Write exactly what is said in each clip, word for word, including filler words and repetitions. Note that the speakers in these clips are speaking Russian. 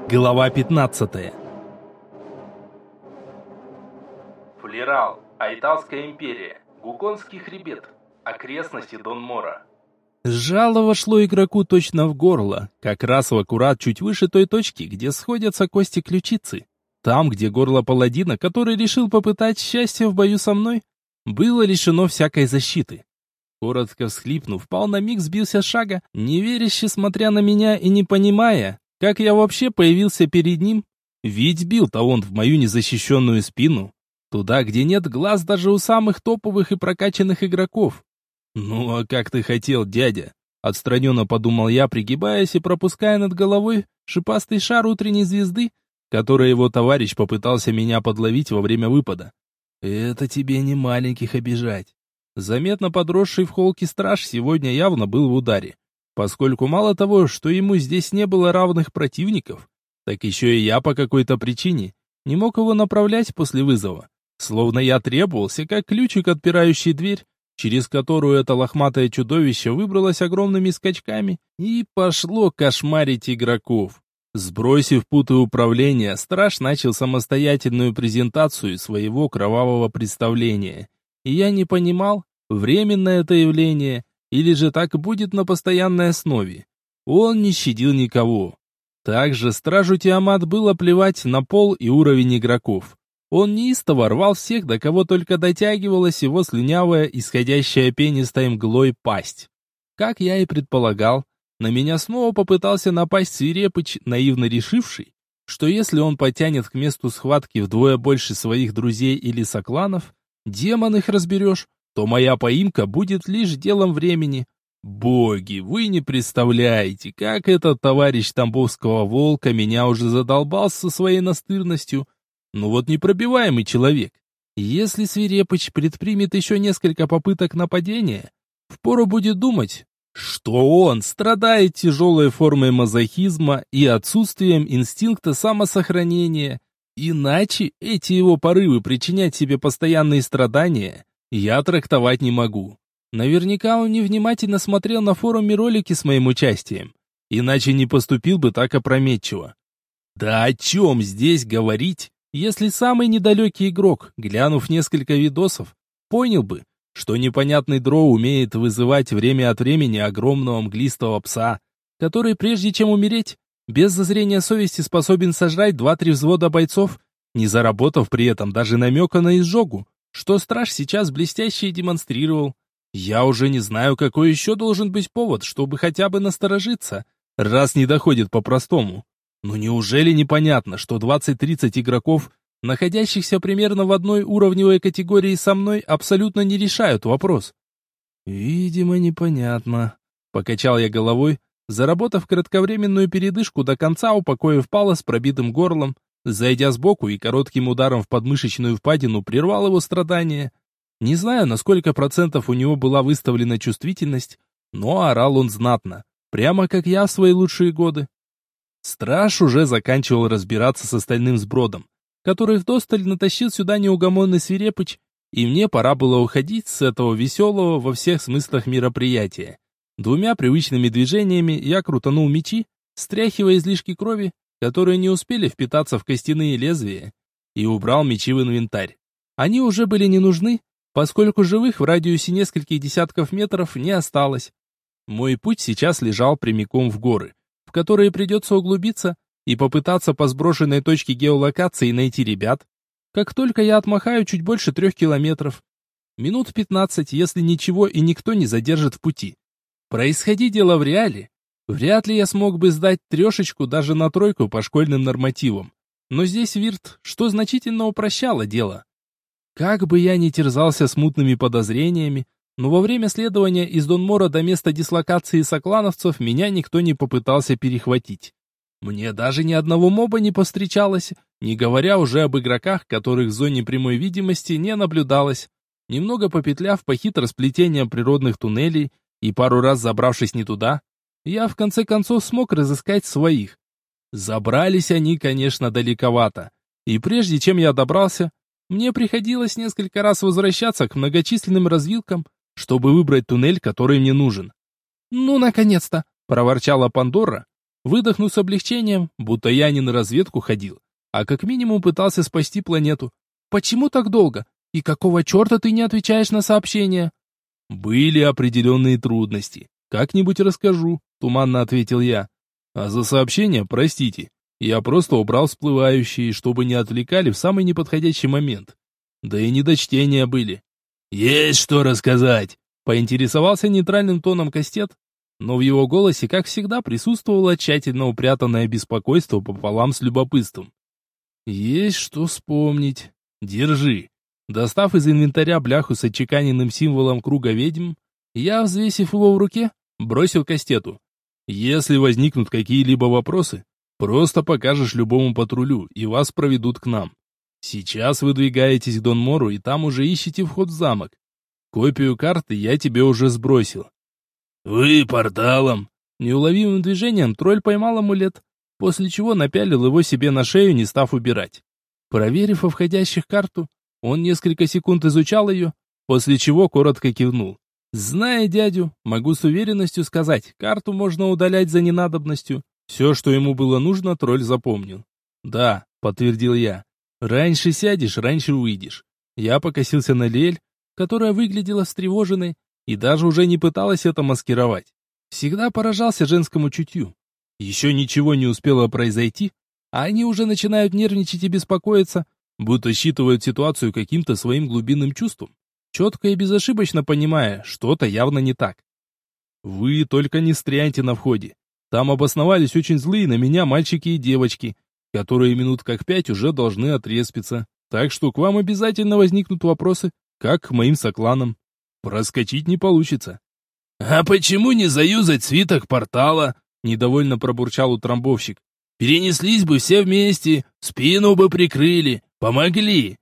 Глава пятнадцатая. Флерал, Айталская империя, Гуконский хребет, окрестности Дон-Мора. Жало вошло игроку точно в горло, как раз в аккурат чуть выше той точки, где сходятся кости ключицы. Там, где горло паладина, который решил попытать счастье в бою со мной, было лишено всякой защиты. Коротко всхлипнув, пал на миг, сбился с шага, неверяще смотря на меня и не понимая, как я вообще появился перед ним. Ведь бил-то он в мою незащищенную спину, туда, где нет глаз даже у самых топовых и прокачанных игроков. «Ну а как ты хотел, дядя?» Отстраненно подумал я, пригибаясь и пропуская над головой шипастый шар утренней звезды, который его товарищ попытался меня подловить во время выпада. «Это тебе не маленьких обижать». Заметно подросший в холке страж сегодня явно был в ударе, поскольку мало того, что ему здесь не было равных противников, так еще и я по какой-то причине не мог его направлять после вызова. Словно я требовался, как ключик, отпирающий дверь, через которую это лохматое чудовище выбралось огромными скачками и пошло кошмарить игроков. Сбросив путы управления, страж начал самостоятельную презентацию своего кровавого представления. И я не понимал, временное это явление, или же так будет на постоянной основе. Он не щадил никого. Также стражу Тиамат было плевать на пол и уровень игроков. Он неистово рвал всех, до кого только дотягивалась его слюнявая, исходящая пенистой мглой пасть. Как я и предполагал, на меня снова попытался напасть Свирепыч, наивно решивший, что если он потянет к месту схватки вдвое больше своих друзей или сокланов, демон их разберешь, то моя поимка будет лишь делом времени. Боги, вы не представляете, как этот товарищ Тамбовского волка меня уже задолбал со своей настырностью. Ну вот непробиваемый человек. Если Свирепыч предпримет еще несколько попыток нападения, впору будет думать, что он страдает тяжелой формой мазохизма и отсутствием инстинкта самосохранения. Иначе эти его порывы причинять себе постоянные страдания я трактовать не могу. Наверняка он невнимательно смотрел на форуме ролики с моим участием, иначе не поступил бы так опрометчиво. Да о чем здесь говорить, если самый недалекий игрок, глянув несколько видосов, понял бы, что непонятный дроу умеет вызывать время от времени огромного мглистого пса, который, прежде чем умереть, без зазрения совести способен сожрать два-три взвода бойцов, не заработав при этом даже намека на изжогу, что страж сейчас блестяще демонстрировал. Я уже не знаю, какой еще должен быть повод, чтобы хотя бы насторожиться, раз не доходит по-простому. Но неужели непонятно, что двадцать-тридцать игроков, находящихся примерно в одной уровневой категории со мной, абсолютно не решают вопрос? Видимо, непонятно. Покачал я головой, заработав кратковременную передышку, до конца упокоив пала с пробитым горлом, зайдя сбоку и коротким ударом в подмышечную впадину прервал его страдания. Не знаю, на сколько процентов у него была выставлена чувствительность, но орал он знатно, прямо как я в свои лучшие годы. Страж уже заканчивал разбираться с остальным сбродом, который вдосталь натащил сюда неугомонный Свирепыч, и мне пора было уходить с этого веселого во всех смыслах мероприятия. Двумя привычными движениями я крутанул мечи, стряхивая излишки крови, которые не успели впитаться в костяные лезвия, и убрал мечи в инвентарь. Они уже были не нужны, поскольку живых в радиусе нескольких десятков метров не осталось. Мой путь сейчас лежал прямиком в горы, в которые придется углубиться и попытаться по сброшенной точке геолокации найти ребят, как только я отмахаю чуть больше трех километров. Минут пятнадцать, если ничего и никто не задержит в пути. Происходи дело в реале, вряд ли я смог бы сдать трешечку даже на тройку по школьным нормативам. Но здесь Вирт, что значительно упрощало дело. Как бы я ни терзался смутными подозрениями, но во время следования из Дон-Мора до места дислокации соклановцев меня никто не попытался перехватить. Мне даже ни одного моба не повстречалось, не говоря уже об игроках, которых в зоне прямой видимости не наблюдалось. Немного попетляв по хитросплетениям природных туннелей и пару раз забравшись не туда, я в конце концов смог разыскать своих. Забрались они, конечно, далековато, и прежде чем я добрался, мне приходилось несколько раз возвращаться к многочисленным развилкам, чтобы выбрать туннель, который мне нужен. «Ну, наконец-то!» — проворчала Пандора, выдохнув с облегчением, будто я не на разведку ходил, а как минимум пытался спасти планету. «Почему так долго? И какого черта ты не отвечаешь на сообщения?» «Были определенные трудности. Как-нибудь расскажу», — туманно ответил я. «А за сообщения, простите, я просто убрал всплывающие, чтобы не отвлекали в самый неподходящий момент. Да и недочтения были». «Есть что рассказать», — поинтересовался нейтральным тоном Кастет, но в его голосе, как всегда, присутствовало тщательно упрятанное беспокойство пополам с любопытством. «Есть что вспомнить. Держи». Достав из инвентаря бляху с отчеканенным символом круга ведьм, я, взвесив его в руке, бросил Кастету. «Если возникнут какие-либо вопросы, просто покажешь любому патрулю, и вас проведут к нам. Сейчас выдвигаетесь к Донмору, и там уже ищете вход в замок. Копию карты я тебе уже сбросил». «Вы порталом?» Неуловимым движением тролль поймал амулет, после чего напялил его себе на шею, не став убирать. Проверив во входящих карту, он несколько секунд изучал ее, после чего коротко кивнул. Зная дядю, могу с уверенностью сказать, карту можно удалять за ненадобностью. Все, что ему было нужно, тролль запомнил. «Да», — подтвердил я, — «раньше сядешь, раньше выйдешь». Я покосился на Лиэль, которая выглядела встревоженной и даже уже не пыталась это маскировать. Всегда поражался женскому чутью. Еще ничего не успело произойти, а они уже начинают нервничать и беспокоиться, будто считывают ситуацию каким-то своим глубинным чувством, четко и безошибочно понимая, что-то явно не так. «Вы только не стряньте на входе. Там обосновались очень злые на меня мальчики и девочки, которые минут как пять уже должны отреспиться, так что к вам обязательно возникнут вопросы, как к моим сокланам. Проскочить не получится». «А почему не заюзать свиток портала?» — недовольно пробурчал утрамбовщик. «Перенеслись бы все вместе, спину бы прикрыли, помогли».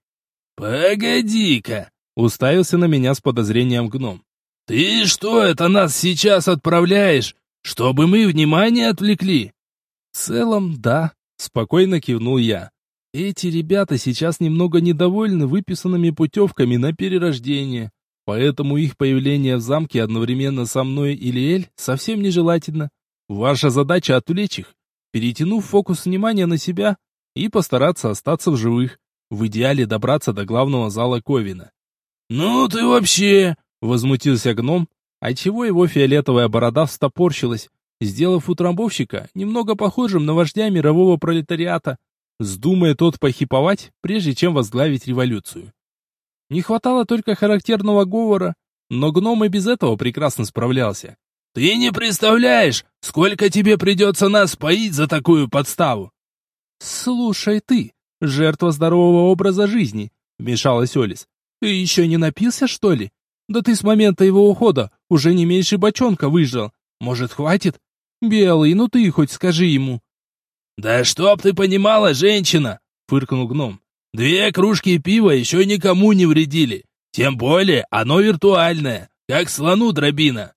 «Погоди-ка!» — уставился на меня с подозрением гном. «Ты что это нас сейчас отправляешь, чтобы мы внимание отвлекли?» «В целом, да», — спокойно кивнул я. «Эти ребята сейчас немного недовольны выписанными путевками на перерождение, поэтому их появление в замке одновременно со мной и Лиэль совсем нежелательно. Ваша задача отвлечь их, перетянув фокус внимания на себя и постараться остаться в живых, в идеале добраться до главного зала Ковина». «Ну ты вообще!» — возмутился гном, отчего его фиолетовая борода встопорщилась, сделав утрамбовщика немного похожим на вождя мирового пролетариата, вздумая тот похиповать, прежде чем возглавить революцию. Не хватало только характерного говора, но гном и без этого прекрасно справлялся. «Ты не представляешь, сколько тебе придется нас поить за такую подставу!» «Слушай ты, жертва здорового образа жизни», — вмешалась Олис. «Ты еще не напился, что ли? Да ты с момента его ухода уже не меньше бочонка выжил. Может, хватит? Белый, ну ты хоть скажи ему». «Да чтоб ты понимала, женщина!» — фыркнул гном. «Две кружки пива еще никому не вредили. Тем более оно виртуальное, как слону дробина».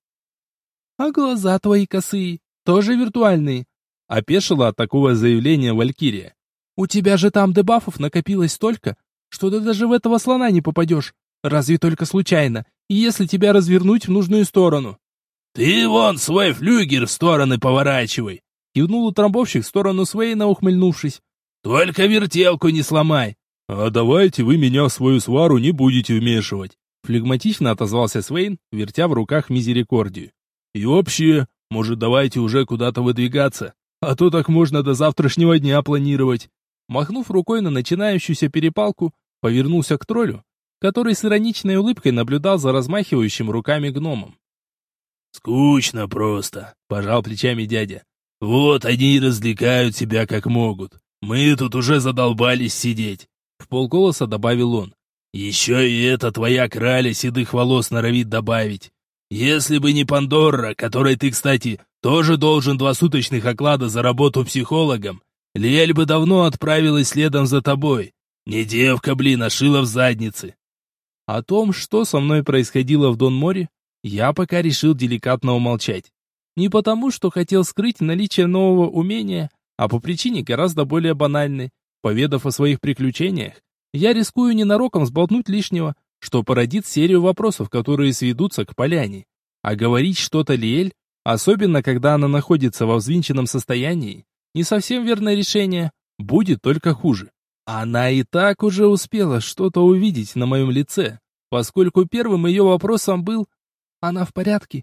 «А глаза твои косые, тоже виртуальные?» — опешила от такого заявления Валькирия. «У тебя же там дебафов накопилось столько, что ты даже в этого слона не попадешь, разве только случайно, и если тебя развернуть в нужную сторону». «Ты вон свой флюгер в стороны поворачивай!» — кивнул утрамбовщик в сторону Свейна, ухмыльнувшись. «Только вертелку не сломай!» «А давайте вы меня в свою свару не будете вмешивать!» — флегматично отозвался Свейн, вертя в руках мизерикордию. «И вообще, может, давайте уже куда-то выдвигаться, а то так можно до завтрашнего дня планировать». Махнув рукой на начинающуюся перепалку, повернулся к троллю, который с ироничной улыбкой наблюдал за размахивающим руками гномом. «Скучно просто», — пожал плечами дядя. «Вот они и развлекают себя как могут. Мы тут уже задолбались сидеть», — вполголоса добавил он. «Еще и эта твоя краля седых волос норовит добавить. Если бы не Пандора, которой ты, кстати, тоже должен два суточных оклада за работу психологом, Лиэль бы давно отправилась следом за тобой. Не девка, блин, а шила в заднице». О том, что со мной происходило в Донморе, я пока решил деликатно умолчать. Не потому, что хотел скрыть наличие нового умения, а по причине гораздо более банальной. Поведав о своих приключениях, я рискую ненароком сболтнуть лишнего, что породит серию вопросов, которые сведутся к поляне. А говорить что-то Лиэль Особенно, когда она находится во взвинченном состоянии, не совсем верное решение, будет только хуже. Она и так уже успела что-то увидеть на моем лице, поскольку первым ее вопросом был: «Она в порядке?»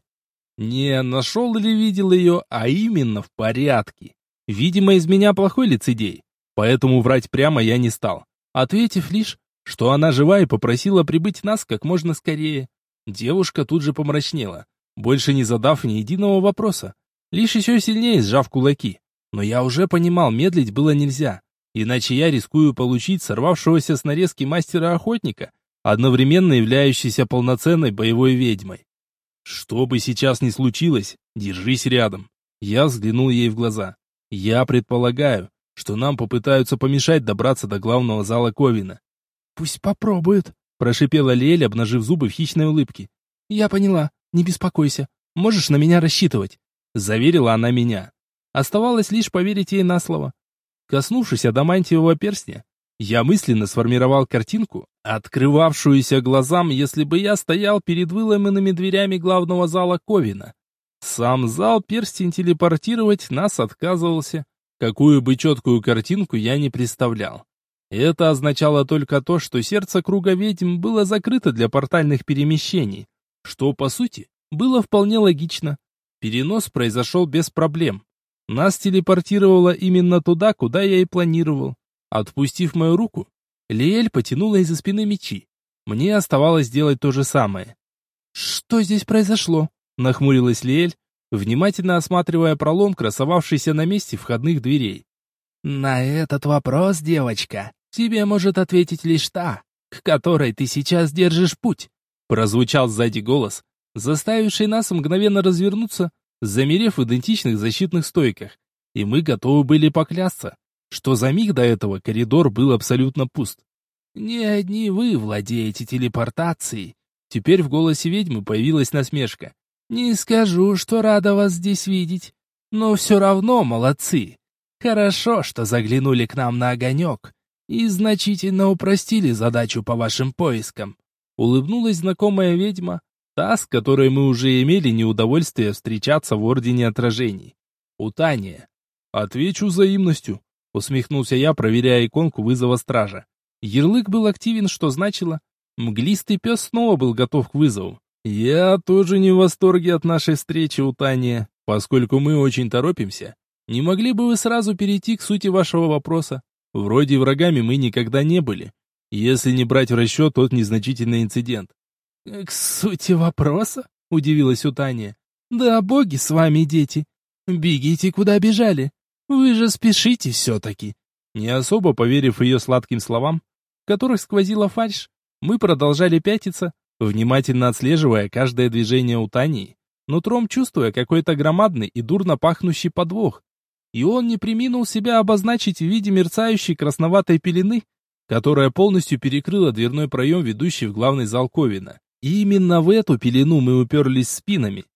Не нашел или видел ее, а именно в порядке. Видимо, из меня плохой лицедей, поэтому врать прямо я не стал, ответив лишь, что она жива, и попросила прибыть нас как можно скорее. Девушка тут же помрачнела, больше не задав ни единого вопроса, лишь еще сильнее сжав кулаки. Но я уже понимал, медлить было нельзя, иначе я рискую получить сорвавшегося с нарезки мастера-охотника, одновременно являющийся полноценной боевой ведьмой. Что бы сейчас ни случилось, держись рядом. Я взглянул ей в глаза. Я предполагаю, что нам попытаются помешать добраться до главного зала Ковина. «Пусть попробуют», — прошипела Лиэль, обнажив зубы в хищной улыбке. «Я поняла, не беспокойся, можешь на меня рассчитывать», — заверила она меня. Оставалось лишь поверить ей на слово. Коснувшись адамантиевого перстня, я мысленно сформировал картинку, открывавшуюся глазам, если бы я стоял перед выломанными дверями главного зала Ковина. Сам зал перстень телепортировать нас отказывался. Какую бы четкую картинку я не представлял. Это означало только то, что сердце круга ведьм было закрыто для портальных перемещений, что, по сути, было вполне логично. Перенос произошел без проблем. Нас телепортировало именно туда, куда я и планировал. Отпустив мою руку, Лиэль потянула из-за спины мечи. Мне оставалось сделать то же самое. «Что здесь произошло?» — нахмурилась Лиэль, внимательно осматривая пролом, красовавшийся на месте входных дверей. «На этот вопрос, девочка, тебе может ответить лишь та, к которой ты сейчас держишь путь», — прозвучал сзади голос, заставивший нас мгновенно развернуться, замерев в идентичных защитных стойках. И мы готовы были поклясться, что за миг до этого коридор был абсолютно пуст. «Не одни вы владеете телепортацией». Теперь в голосе ведьмы появилась насмешка. «Не скажу, что рада вас здесь видеть, но все равно молодцы. Хорошо, что заглянули к нам на огонек и значительно упростили задачу по вашим поискам». Улыбнулась знакомая ведьма, та, с которой мы уже имели неудовольствие встречаться в Ордене Отражений. «Утания». «Отвечу взаимностью», — усмехнулся я, проверяя иконку вызова стража. Ярлык был активен, что значило, мглистый пес снова был готов к вызову. «Я тоже не в восторге от нашей встречи, Утания, поскольку мы очень торопимся. Не могли бы вы сразу перейти к сути вашего вопроса? Вроде врагами мы никогда не были, если не брать в расчет тот незначительный инцидент». «К сути вопроса?» — удивилась Утания. «Да боги с вами, дети. Бегите, куда бежали. Вы же спешите все-таки». Не особо поверив ее сладким словам, в которых сквозила фальшь, мы продолжали пятиться, внимательно отслеживая каждое движение Утании, нутром чувствуя какой-то громадный и дурно пахнущий подвох. И он не преминул себя обозначить в виде мерцающей красноватой пелены, которая полностью перекрыла дверной проем, ведущий в главный зал Ковина. И именно в эту пелену мы уперлись спинами.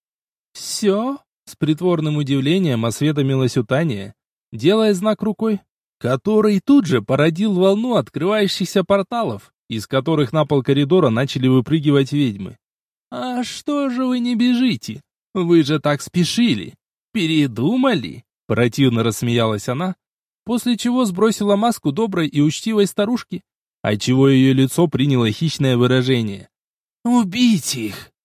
«Все?» — с притворным удивлением осведомилась Утания, делая знак рукой, который тут же породил волну открывающихся порталов, из которых на пол коридора начали выпрыгивать ведьмы. «А что же вы не бежите? Вы же так спешили! Передумали?» Противно рассмеялась она, после чего сбросила маску доброй и учтивой старушки, отчего ее лицо приняло хищное выражение. «Убить их!